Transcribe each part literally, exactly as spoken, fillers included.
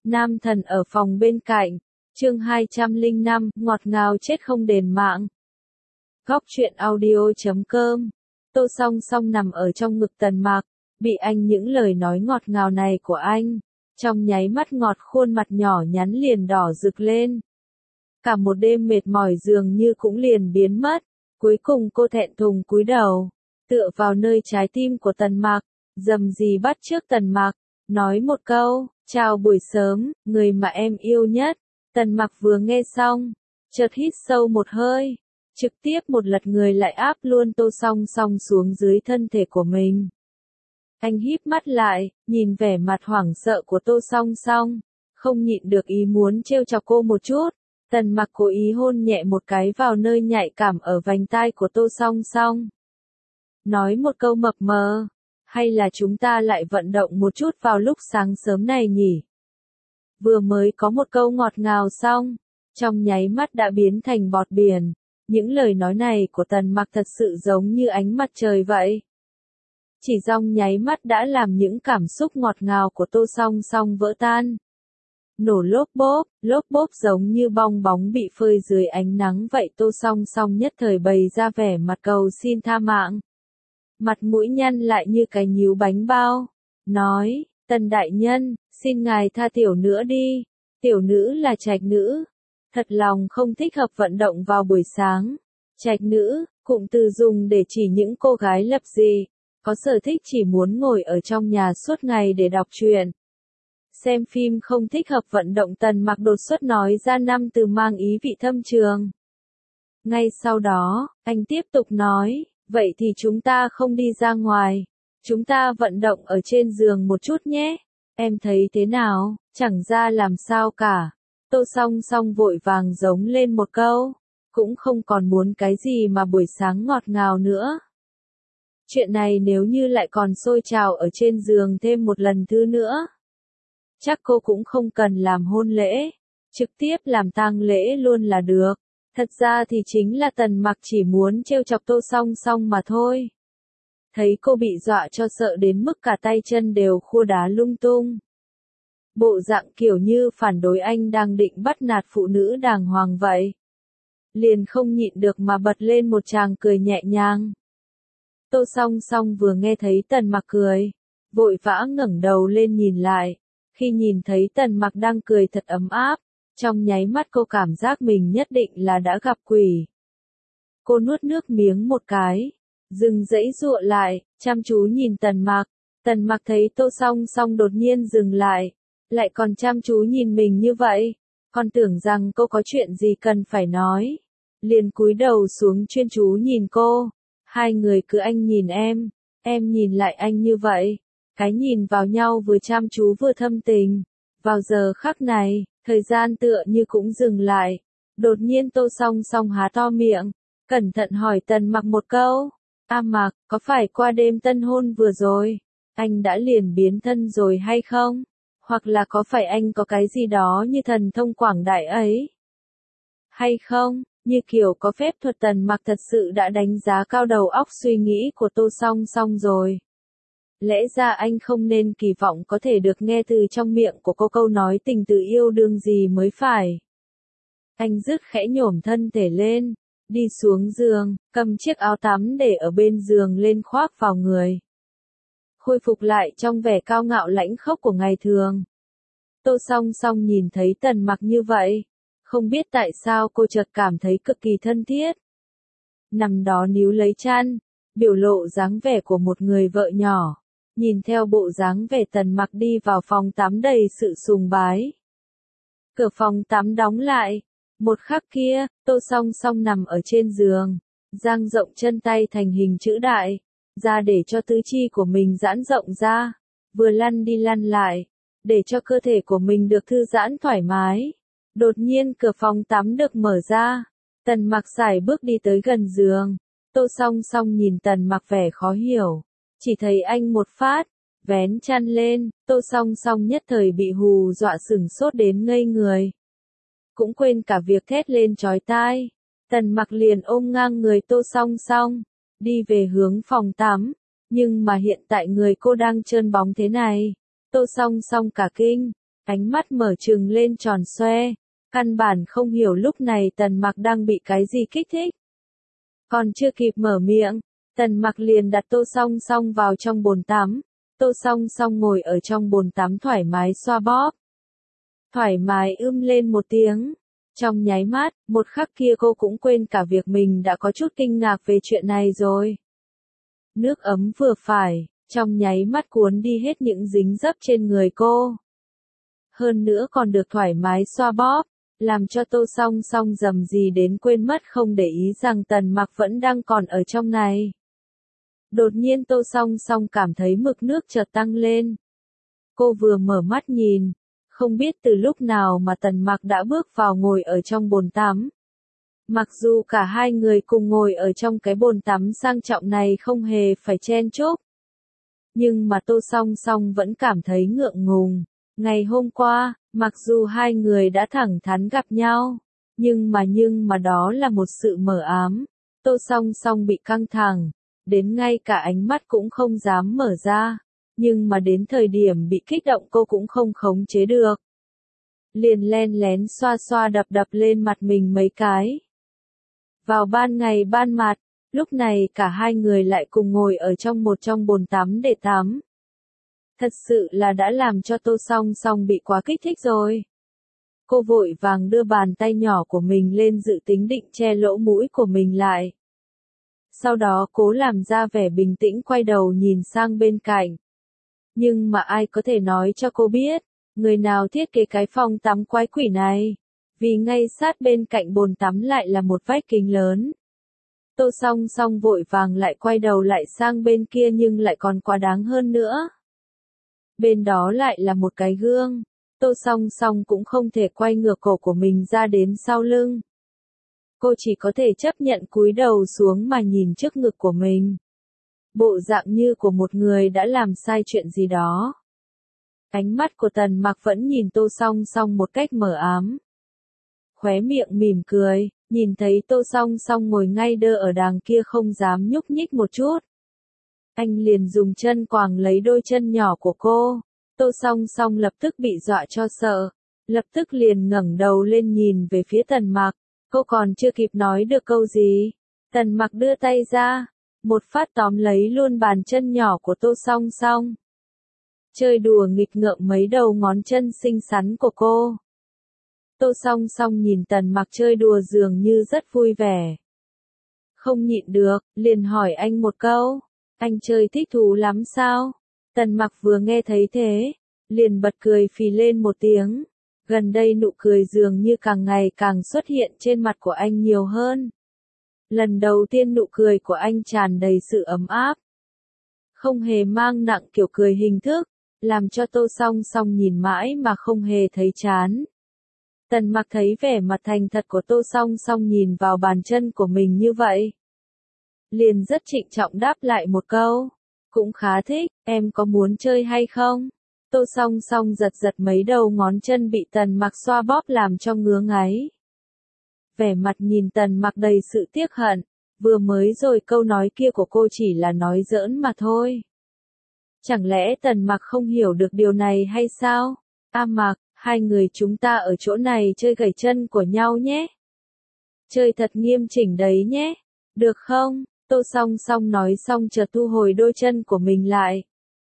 Nam thần ở phòng bên cạnh. Chương hai trăm lẻ năm, ngọt ngào chết không đền mạng. Góc truyện audio chấm com. Tô Song Song nằm ở trong ngực Tần Mạc, bị anh những lời nói ngọt ngào này của anh, trong nháy mắt ngọt khuôn mặt nhỏ nhắn liền đỏ rực lên. Cả một đêm mệt mỏi dường như cũng liền biến mất, cuối cùng cô thẹn thùng cúi đầu, tựa vào nơi trái tim của Tần Mạc, dầm gì bắt chước Tần Mạc, nói một câu, chào buổi sớm, người mà em yêu nhất. Tần Mạc vừa nghe xong, chợt hít sâu một hơi, trực tiếp một lật người lại áp luôn Tô Song Song xuống dưới thân thể của mình. Anh híp mắt lại, nhìn vẻ mặt hoảng sợ của Tô Song Song, không nhịn được ý muốn trêu chọc cô một chút. Tần Mạc cố ý hôn nhẹ một cái vào nơi nhạy cảm ở vành tai của Tô Song Song. Nói một câu mập mờ, hay là chúng ta lại vận động một chút vào lúc sáng sớm này nhỉ? Vừa mới có một câu ngọt ngào xong, trong nháy mắt đã biến thành bọt biển. Những lời nói này của Tần Mạc thật sự giống như ánh mặt trời vậy. Chỉ trong nháy mắt đã làm những cảm xúc ngọt ngào của Tô Song Song vỡ tan. Nổ lốp bốp, lốp bốp giống như bong bóng bị phơi dưới ánh nắng vậy. Tô Song Song nhất thời bày ra vẻ mặt cầu xin tha mạng. Mặt mũi nhăn lại như cái nhíu bánh bao. Nói, Tần đại nhân, xin ngài tha tiểu nữ đi. Tiểu nữ là trạch nữ. Thật lòng không thích hợp vận động vào buổi sáng. Trạch nữ, cụm từ dùng để chỉ những cô gái lập dị, có sở thích chỉ muốn ngồi ở trong nhà suốt ngày để đọc truyện. Xem phim không thích hợp vận động. Tần Mạc đột xuất nói ra năm từ mang ý vị thâm trường. Ngay sau đó, anh tiếp tục nói, vậy thì chúng ta không đi ra ngoài, chúng ta vận động ở trên giường một chút nhé, em thấy thế nào, chẳng ra làm sao cả. Tô Song Song vội vàng giống lên một câu, cũng không còn muốn cái gì mà buổi sáng ngọt ngào nữa. Chuyện này nếu như lại còn sôi trào ở trên giường thêm một lần thứ nữa, chắc cô cũng không cần làm hôn lễ, trực tiếp làm tang lễ luôn là được. Thật ra thì chính là Tần Mạc chỉ muốn trêu chọc Tô Song Song mà thôi. Thấy cô bị dọa cho sợ đến mức cả tay chân đều khua đá lung tung. Bộ dạng kiểu như phản đối anh đang định bắt nạt phụ nữ đàng hoàng vậy. Liền không nhịn được mà bật lên một tràng cười nhẹ nhàng. Tô Song Song vừa nghe thấy Tần Mạc cười, vội vã ngẩng đầu lên nhìn lại. Khi nhìn thấy Tần Mạc đang cười thật ấm áp, trong nháy mắt cô cảm giác mình nhất định là đã gặp quỷ. Cô nuốt nước miếng một cái, dừng dãy dụa lại, chăm chú nhìn Tần Mạc. Tần Mạc thấy Tô Song Song đột nhiên dừng lại, lại còn chăm chú nhìn mình như vậy, còn tưởng rằng cô có chuyện gì cần phải nói. Liền cúi đầu xuống chuyên chú nhìn cô. Hai người cứ anh nhìn em, em nhìn lại anh như vậy. Cái nhìn vào nhau vừa chăm chú vừa thâm tình. Vào giờ khắc này, thời gian tựa như cũng dừng lại. Đột nhiên Tô Song Song há to miệng, cẩn thận hỏi Tần Mạc một câu. A Mạc, có phải qua đêm tân hôn vừa rồi, anh đã liền biến thân rồi hay không? Hoặc là có phải anh có cái gì đó như thần thông quảng đại ấy? Hay không? Như kiểu có phép thuật. Tần Mạc thật sự đã đánh giá cao đầu óc suy nghĩ của Tô Song Song rồi. Lẽ ra anh không nên kỳ vọng có thể được nghe từ trong miệng của cô câu nói tình từ yêu đương gì mới phải. Anh rứt khẽ nhổm thân thể lên, đi xuống giường, cầm chiếc áo tắm để ở bên giường lên khoác vào người. Khôi phục lại trong vẻ cao ngạo lãnh khốc của ngày thường. Tô Song Song nhìn thấy Tần Mạc như vậy, không biết tại sao cô chợt cảm thấy cực kỳ thân thiết. Nằm đó níu lấy chăn, biểu lộ dáng vẻ của một người vợ nhỏ. Nhìn theo bộ dáng vẻ Tần Mạc đi vào phòng tắm đầy sự sùng bái. Cửa phòng tắm đóng lại. Một khắc kia, Tô Song Song nằm ở trên giường, dang rộng chân tay thành hình chữ đại, ra để cho tứ chi của mình giãn rộng ra, vừa lăn đi lăn lại, để cho cơ thể của mình được thư giãn thoải mái. Đột nhiên cửa phòng tắm được mở ra, Tần Mạc sải bước đi tới gần giường. Tô Song Song nhìn Tần Mạc vẻ khó hiểu, chỉ thấy anh một phát, vén chăn lên. Tô Song Song nhất thời bị hù dọa sửng sốt đến ngây người. Cũng quên cả việc thét lên chói tai. Tần Mạc liền ôm ngang người Tô Song Song, đi về hướng phòng tắm. Nhưng mà hiện tại người cô đang trơn bóng thế này. Tô Song Song cả kinh, Ánh mắt mở trừng lên tròn xoe, căn bản không hiểu lúc này Tần Mặc đang bị cái gì kích thích. Còn chưa kịp mở miệng, Tần Mặc liền đặt Tô Song Song vào trong bồn tắm. Tô Song Song ngồi ở trong bồn tắm thoải mái xoa bóp. Thoải mái ưm lên một tiếng. Trong nháy mắt, một khắc kia cô cũng quên cả việc mình đã có chút kinh ngạc về chuyện này rồi. Nước ấm vừa phải, trong nháy mắt cuốn đi hết những dính dấp trên người cô. Hơn nữa còn được thoải mái xoa bóp, làm cho Tô Song Song dầm gì đến quên mất không để ý rằng Tần Mặc vẫn đang còn ở trong này. Đột nhiên Tô Song Song cảm thấy mực nước chợt tăng lên. Cô vừa mở mắt nhìn, không biết từ lúc nào mà Tần Mặc đã bước vào ngồi ở trong bồn tắm. Mặc dù cả hai người cùng ngồi ở trong cái bồn tắm sang trọng này không hề phải chen chúc, nhưng mà Tô Song Song vẫn cảm thấy ngượng ngùng. Ngày hôm qua, mặc dù hai người đã thẳng thắn gặp nhau, nhưng mà nhưng mà đó là một sự mờ ám. Tô Song Song bị căng thẳng, đến ngay cả ánh mắt cũng không dám mở ra, nhưng mà đến thời điểm bị kích động cô cũng không khống chế được. Liền len lén xoa xoa đập đập lên mặt mình mấy cái. Vào ban ngày ban mặt, lúc này cả hai người lại cùng ngồi ở trong một trong bồn tắm để tắm. Thật sự là đã làm cho Tô Song Song bị quá kích thích rồi. Cô vội vàng đưa bàn tay nhỏ của mình lên dự tính định che lỗ mũi của mình lại. Sau đó cố làm ra vẻ bình tĩnh quay đầu nhìn sang bên cạnh. Nhưng mà ai có thể nói cho cô biết, người nào thiết kế cái phòng tắm quái quỷ này, vì ngay sát bên cạnh bồn tắm lại là một vách kính lớn. Tô Song Song vội vàng lại quay đầu lại sang bên kia nhưng lại còn quá đáng hơn nữa. Bên đó lại là một cái gương, Tô Song Song cũng không thể quay ngược cổ của mình ra đến sau lưng. Cô chỉ có thể chấp nhận cúi đầu xuống mà nhìn trước ngực của mình. Bộ dạng như của một người đã làm sai chuyện gì đó. Ánh mắt của Tần Mặc vẫn nhìn Tô Song Song một cách mờ ám. Khóe miệng mỉm cười, nhìn thấy Tô Song Song ngồi ngay đơ ở đàng kia không dám nhúc nhích một chút. Anh liền dùng chân quàng lấy đôi chân nhỏ của cô. Tô Song Song lập tức bị dọa cho sợ, lập tức liền ngẩng đầu lên nhìn về phía Tần Mặc. Cô còn chưa kịp nói được câu gì, Tần Mặc đưa tay ra, một phát tóm lấy luôn bàn chân nhỏ của Tô Song Song. Chơi đùa nghịch ngợm mấy đầu ngón chân xinh xắn của cô. Tô Song Song nhìn Tần Mặc chơi đùa dường như rất vui vẻ. Không nhịn được, liền hỏi anh một câu, anh chơi thích thú lắm sao? Tần Mặc vừa nghe thấy thế, liền bật cười phì lên một tiếng. Gần đây nụ cười dường như càng ngày càng xuất hiện trên mặt của anh nhiều hơn. Lần đầu tiên nụ cười của anh tràn đầy sự ấm áp. Không hề mang nặng kiểu cười hình thức, làm cho Tô Song Song nhìn mãi mà không hề thấy chán. Tần Mặc thấy vẻ mặt thành thật của Tô Song Song nhìn vào bàn chân của mình như vậy, liền rất trịnh trọng đáp lại một câu, cũng khá thích, em có muốn chơi hay không? Tô Song Song giật giật mấy đầu ngón chân bị Tần Mặc xoa bóp làm cho ngứa ngáy. Vẻ mặt nhìn Tần Mặc đầy sự tiếc hận, vừa mới rồi câu nói kia của cô chỉ là nói giỡn mà thôi. Chẳng lẽ Tần Mặc không hiểu được điều này hay sao? A Mặc, hai người chúng ta ở chỗ này chơi gảy chân của nhau nhé. Chơi thật nghiêm chỉnh đấy nhé. Được không? Tô Song Song nói xong chợt thu hồi đôi chân của mình lại.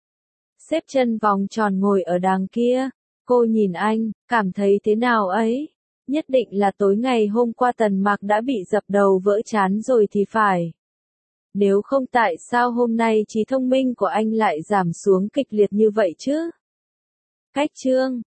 Xếp chân vòng tròn ngồi ở đàng kia. Cô nhìn anh, cảm thấy thế nào ấy? Nhất định là tối ngày hôm qua Tần Mặc đã bị dập đầu vỡ trán rồi thì phải. Nếu không tại sao hôm nay trí thông minh của anh lại giảm xuống kịch liệt như vậy chứ? Cách chương